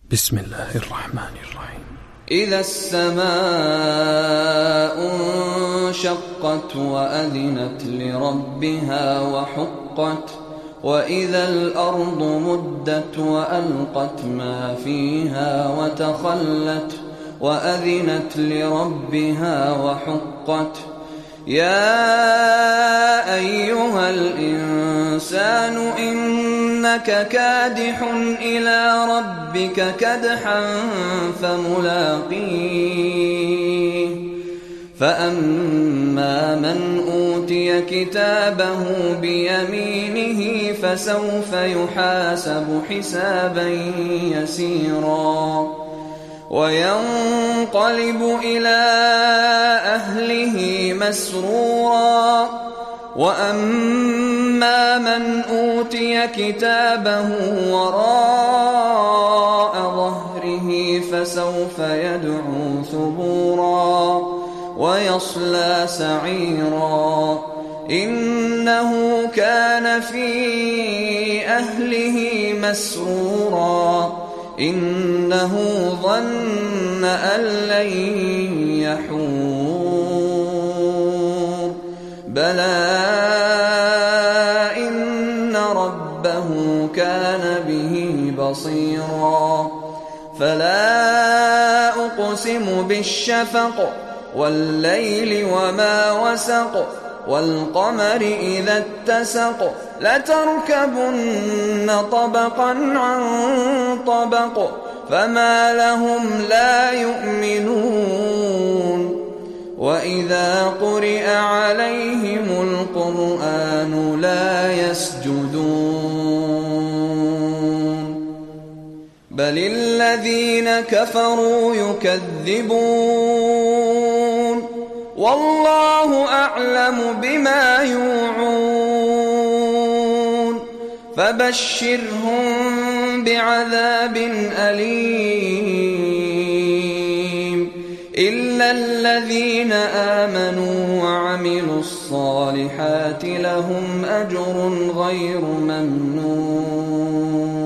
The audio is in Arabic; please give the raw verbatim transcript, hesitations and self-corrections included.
بسم الله الرحمن الرحيم. إذا السماء انشقت وأذنت لربها وحقت وإذا الأرض مدت وألقت ما فيها وتخلت وأذنت لربها وحقت يا أيها الإنسان إنك كادح إلى ربك كدحا فملاقيه فأما من أوتي كتابه بيمينه فسوف يحاسب حسابا يسيرا وينقلب إلى أهله مسرورا وأما من أوتي كتابه وراء ظهره فسوف يدعو ثبورا ويصلى سعيرا إنه كان في أهله مسرورا إنه ظن أن لن يحور بلى إن ربه كان به بصيرا فلا أقسم بالشفق والليل وما وسق والقمر إذا اتسق لتركبن طبقا عن طبق فما لهم لا يؤمنون وإذا قرئ عليهم القرآن لا يسجدون بل الذين كفروا يكذبون والله أعلم بما يوعون فبشرهم بعذاب أليم إلا الذين آمنوا وعملوا الصالحات لهم أجر غير ممنون.